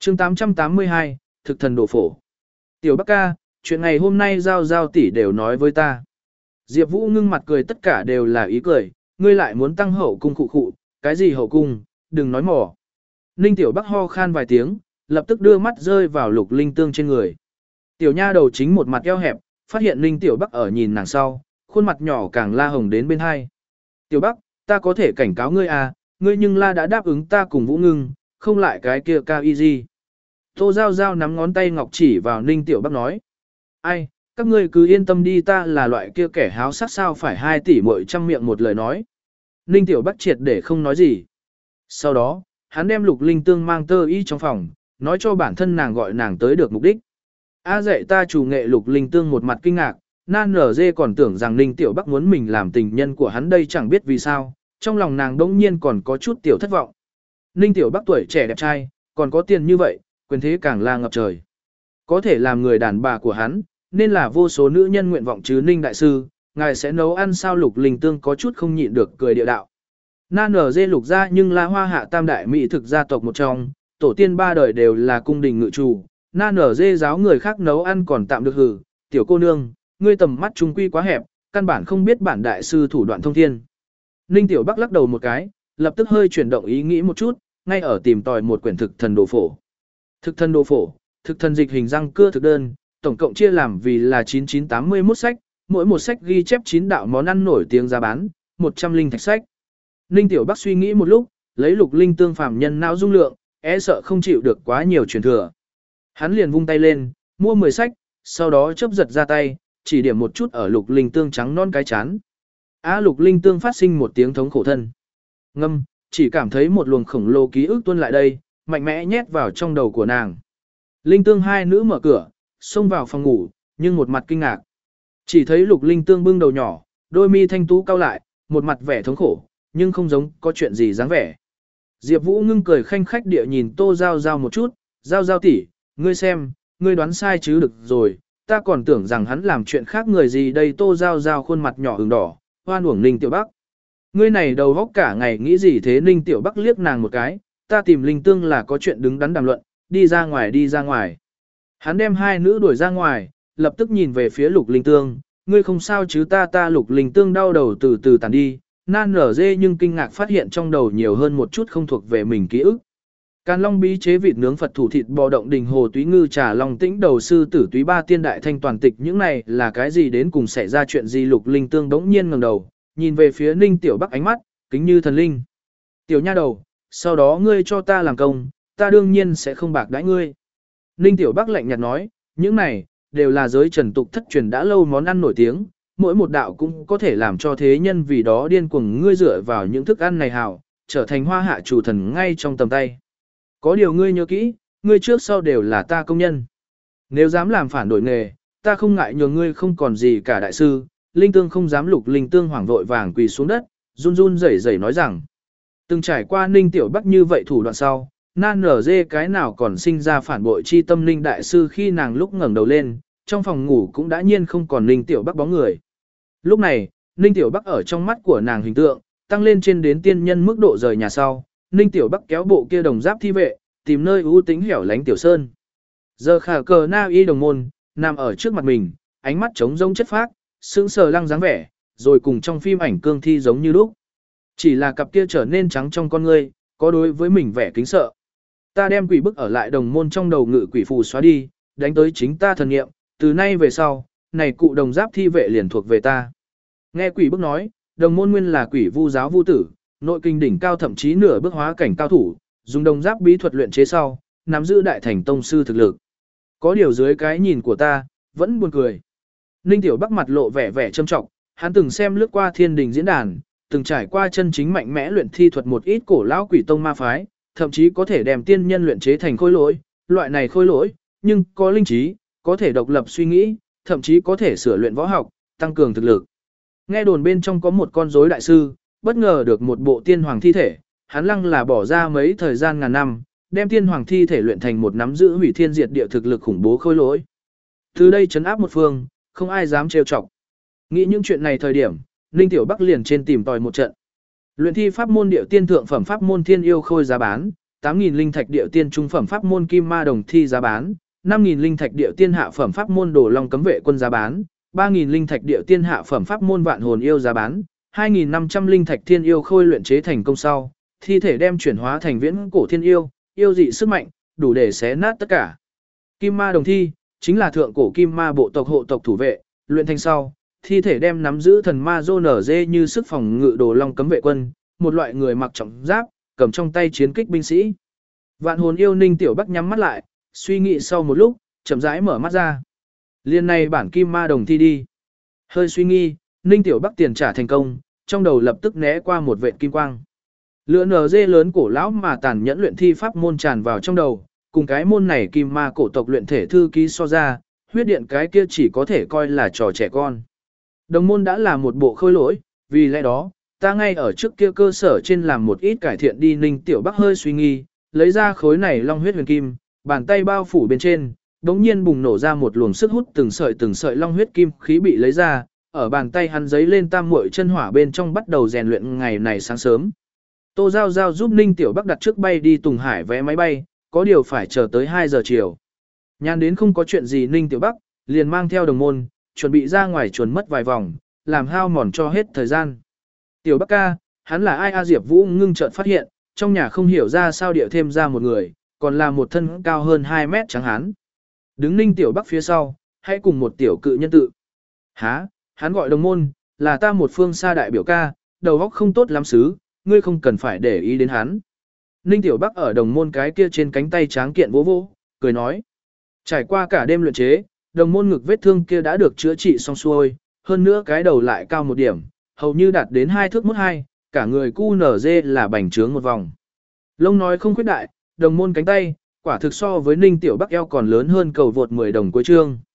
chương 882, thực thần đồ phổ. Tiểu Bắc ca, chuyện ngày hôm nay giao giao tỷ đều nói với ta. Diệp Vũ ngưng mặt cười, tất cả đều là ý cười, ngươi lại muốn tăng hậu cung khụ khụ, cái gì hậu cung, đừng nói mỏ. Ninh Tiểu Bắc ho khan vài tiếng, lập tức đưa mắt rơi vào Lục Linh Tương trên người. Tiểu nha đầu chính một mặt eo hẹp, phát hiện Ninh Tiểu Bắc ở nhìn nàng sau, khuôn mặt nhỏ càng la hồng đến bên hai. Tiểu Bắc, ta có thể cảnh cáo ngươi à, ngươi nhưng la đã đáp ứng ta cùng Vũ Ngưng, không lại cái kia cao y gì. Tô Giao Giao nắm ngón tay ngọc chỉ vào Ninh Tiểu Bắc nói. Ai, các ngươi cứ yên tâm đi, ta là loại kia kẻ háo sắc sao phải 2 tỷ muội trăm miệng một lời nói. Ninh Tiểu Bắc triệt để không nói gì. Sau đó, hắn đem Lục Linh Tương mang tơ y trong phòng, nói cho bản thân nàng gọi nàng tới được mục đích. A dạy ta chủ nghệ. Lục Linh Tương một mặt kinh ngạc, nan nở dê còn tưởng rằng Ninh Tiểu Bắc muốn mình làm tình nhân của hắn đây, chẳng biết vì sao, trong lòng nàng đỗng nhiên còn có chút tiểu thất vọng. Ninh Tiểu Bắc tuổi trẻ đẹp trai, còn có tiền như vậy, quyền thế càng là ngập trời. Có thể làm người đàn bà của hắn, nên là vô số nữ nhân nguyện vọng chứ. Ninh đại sư, ngài sẽ nấu ăn sao? Lục Linh Tương có chút không nhịn được cười địa đạo. Nan ở dê Lục gia nhưng là Hoa Hạ tam đại mỹ thực gia tộc một trong, tổ tiên 3 đời đều là cung đình ngự chủ. Nan ở dê giáo người khác nấu ăn còn tạm được hử, tiểu cô nương, ngươi tầm mắt trung quy quá hẹp, căn bản không biết bản đại sư thủ đoạn thông thiên. Ninh Tiểu Bắc lắc đầu một cái, lập tức hơi chuyển động ý nghĩ một chút, ngay ở tìm tòi một quyển thực thần đồ phổ. Thực thần đồ phổ, thực thần dịch hình răng cưa thực đơn, tổng cộng chia làm vì là 9981 sách, mỗi một sách ghi chép 9 đạo món ăn nổi tiếng giá bán, 100 linh thạch sách. Ninh Tiểu Bắc suy nghĩ một lúc, lấy Lục Linh Tương phàm nhân não dung lượng, e sợ không chịu được quá nhiều truyền thừa. Hắn liền vung tay lên, mua 10 sách, sau đó chớp giật ra tay, chỉ điểm một chút ở Lục Linh Tương trắng non cái chán. Lục Linh Tương phát sinh một tiếng thống khổ thân. Ngâm, chỉ cảm thấy một luồng khổng lồ ký ức tuôn lại đây, mạnh mẽ nhét vào trong đầu của nàng. Linh Tương hai nữ mở cửa, xông vào phòng ngủ, nhưng một mặt kinh ngạc. Chỉ thấy Lục Linh Tương bưng đầu nhỏ, đôi mi thanh tú cau lại, một mặt vẻ thống khổ, nhưng không giống có chuyện gì dáng vẻ. Diệp Vũ ngưng cười khanh khách địa nhìn Tô Giao Giao một chút, Giao Giao tỷ, ngươi xem, ngươi đoán sai chứ được rồi, ta còn tưởng rằng hắn làm chuyện khác người gì đây. Tô Giao Giao khuôn mặt nhỏ ửng đỏ, hoan uổng Ninh Tiểu Bắc. Ngươi này đầu óc cả ngày nghĩ gì thế? Ninh Tiểu Bắc liếc nàng một cái, ta tìm Linh Tương là có chuyện đứng đắn đàm luận, đi ra ngoài đi ra ngoài. Hắn đem hai nữ đuổi ra ngoài, lập tức nhìn về phía Lục Linh Tương, ngươi không sao chứ? Ta Lục Linh Tương đau đầu từ từ tàn đi, nan nở dê nhưng kinh ngạc phát hiện trong đầu nhiều hơn một chút không thuộc về mình ký ức. Càn Long bí chế vịt nướng Phật thủ thịt bò động đình hồ túy ngư trà long tĩnh đầu sư tử túy ba tiên đại thanh toàn tịch, những này là cái gì, đến cùng xảy ra chuyện gì? Lục Linh Tương đống nhiên ngẩng đầu, nhìn về phía Ninh Tiểu Bắc, ánh mắt kính như thần linh. Tiểu nha đầu, sau đó ngươi cho ta làm công, ta đương nhiên sẽ không bạc đãi ngươi. Ninh Tiểu Bắc lạnh nhạt nói, những này đều là giới trần tục thất truyền đã lâu món ăn nổi tiếng, mỗi một đạo cũng có thể làm cho thế nhân vì đó điên cuồng. Ngươi dựa vào những thức ăn này hảo, trở thành Hoa Hạ chủ thần ngay trong tầm tay. Có điều ngươi nhớ kỹ, ngươi trước sau đều là ta công nhân. Nếu dám làm phản đổi nghề, ta không ngại nhường ngươi không còn gì cả. Đại sư, Linh Tương không dám. Lục Linh Tương hoảng vội vàng quỳ xuống đất, run run rẩy rẩy nói rằng, từng trải qua Ninh Tiểu Bắc như vậy thủ đoạn sau, nan nở dê cái nào còn sinh ra phản bội chi tâm. Ninh đại sư, khi nàng lúc ngẩng đầu lên, trong phòng ngủ cũng đã nhiên không còn Ninh Tiểu Bắc bóng người. Lúc này, Ninh Tiểu Bắc ở trong mắt của nàng hình tượng tăng lên trên đến tiên nhân mức độ. Rời nhà sau, Ninh Tiểu Bắc kéo bộ kia đồng giáp thi vệ, tìm nơi ưu tính hẻo lánh tiểu sơn. Giờ khả cờ na y đồng môn, nằm ở trước mặt mình, ánh mắt trống rỗng chất phác, sững sờ lăng dáng vẻ, rồi cùng trong phim ảnh cương thi giống như lúc. Chỉ là cặp kia trở nên trắng trong con ngươi, có đối với mình vẻ kính sợ. Ta đem quỷ bức ở lại đồng môn trong đầu ngự quỷ phù xóa đi, đánh tới chính ta thần nghiệm, từ nay về sau, này cụ đồng giáp thi vệ liền thuộc về ta. Nghe quỷ bức nói, đồng môn nguyên là quỷ vu giáo vu tử, nội kinh đỉnh cao, thậm chí nửa bước hóa cảnh cao thủ, dùng đồng giáp bí thuật luyện chế sau, nắm giữ đại thành tông sư thực lực. Có điều dưới cái nhìn của ta, vẫn buồn cười. Ninh Tiểu Bắc mặt lộ vẻ vẻ châm trọng, hắn từng xem lướt qua thiên đình diễn đàn, từng trải qua chân chính mạnh mẽ luyện thi thuật một ít cổ lão quỷ tông ma phái, thậm chí có thể đem tiên nhân luyện chế thành khôi lỗi, loại này khôi lỗi, nhưng có linh trí, có thể độc lập suy nghĩ, thậm chí có thể sửa luyện võ học, tăng cường thực lực. Nghe đồn bên trong có một con rối đại sư, bất ngờ được một bộ tiên hoàng thi thể, hắn lăng là bỏ ra mấy thời gian ngàn năm, đem tiên hoàng thi thể luyện thành một nắm giữ hủy thiên diệt địa thực lực khủng bố khôi lỗi. Từ đây trấn áp một phương, không ai dám trêu chọc. Nghĩ những chuyện này thời điểm, Ninh Tiểu Bắc liền trên tìm tòi một trận. Luyện thi pháp môn điệu tiên thượng phẩm pháp môn thiên yêu khôi giá bán, 8.000 linh thạch địa tiên trung phẩm pháp môn kim ma đồng thi giá bán, 5.000 linh thạch địa tiên hạ phẩm pháp môn đồ long cấm vệ quân giá bán, 3.000 linh thạch địa tiên hạ phẩm pháp môn vạn hồn yêu giá bán, 2.500 linh thạch thiên yêu khôi luyện chế thành công sau, thi thể đem chuyển hóa thành viễn cổ thiên yêu, yêu dị sức mạnh, đủ để xé nát tất cả. Kim ma đồng thi, chính là thượng cổ kim ma bộ tộc hộ tộc thủ vệ, luyện thành sau, thi thể đem nắm giữ thần ma dô nở dê như sức phòng ngự đồ long cấm vệ quân, một loại người mặc trọng giáp, cầm trong tay chiến kích binh sĩ. Vạn hồn yêu Ninh Tiểu Bắc nhắm mắt lại, suy nghĩ sau một lúc, chậm rãi mở mắt ra. Liên này bản kim ma đồng thi đi. Hơi suy nghi, Ninh Tiểu Bắc tiền trả thành công, trong đầu lập tức né qua một vệt kim quang. Lửa nở dê lớn cổ lão mà tàn nhẫn luyện thi pháp môn tràn vào trong đầu, cùng cái môn này kim ma cổ tộc luyện thể thư ký so ra, huyết điện cái kia chỉ có thể coi là trò trẻ con. Đồng môn đã là một bộ khôi lỗi, vì lẽ đó, ta ngay ở trước kia cơ sở trên làm một ít cải thiện đi. Ninh Tiểu Bắc hơi suy nghi, lấy ra khối này long huyết huyền kim, bàn tay bao phủ bên trên, đống nhiên bùng nổ ra một luồng sức hút từng sợi long huyết kim khí bị lấy ra, ở bàn tay hắn giấy lên tam muội chân hỏa bên trong bắt đầu rèn luyện ngày này sáng sớm. Tô Giao Giao giúp Ninh Tiểu Bắc đặt trước bay đi Tùng Hải vé máy bay, có điều phải chờ tới 2 giờ chiều. Nhàn đến không có chuyện gì Ninh Tiểu Bắc, liền mang theo đồng môn, chuẩn bị ra ngoài chuồn mất vài vòng, làm hao mòn cho hết thời gian. Tiểu Bắc ca, hắn là ai? A Diệp Vũ ngưng chợt phát hiện, trong nhà không hiểu ra sao điệu thêm ra một người, còn là một thân cao hơn 2 mét trắng hán. Đứng Ninh Tiểu Bắc phía sau, hãy cùng một tiểu cự nhân tự. Hả, hắn gọi đồng môn, là ta một phương xa đại biểu ca, đầu óc không tốt lắm xứ, ngươi không cần phải để ý đến hắn. Ninh Tiểu Bắc ở đồng môn cái kia trên cánh tay tráng kiện vỗ vỗ, cười nói. Trải qua cả đêm luyện chế, đồng môn ngực vết thương kia đã được chữa trị xong xuôi, hơn nữa cái đầu lại cao một điểm, hầu như đạt đến 2 thước 1-2, cả người cu nở dê là bành trướng một vòng. Lông nói không khuyết đại, đồng môn cánh tay, quả thực so với Ninh Tiểu Bắc eo còn lớn hơn cầu vượt 10 đồng cuối chương.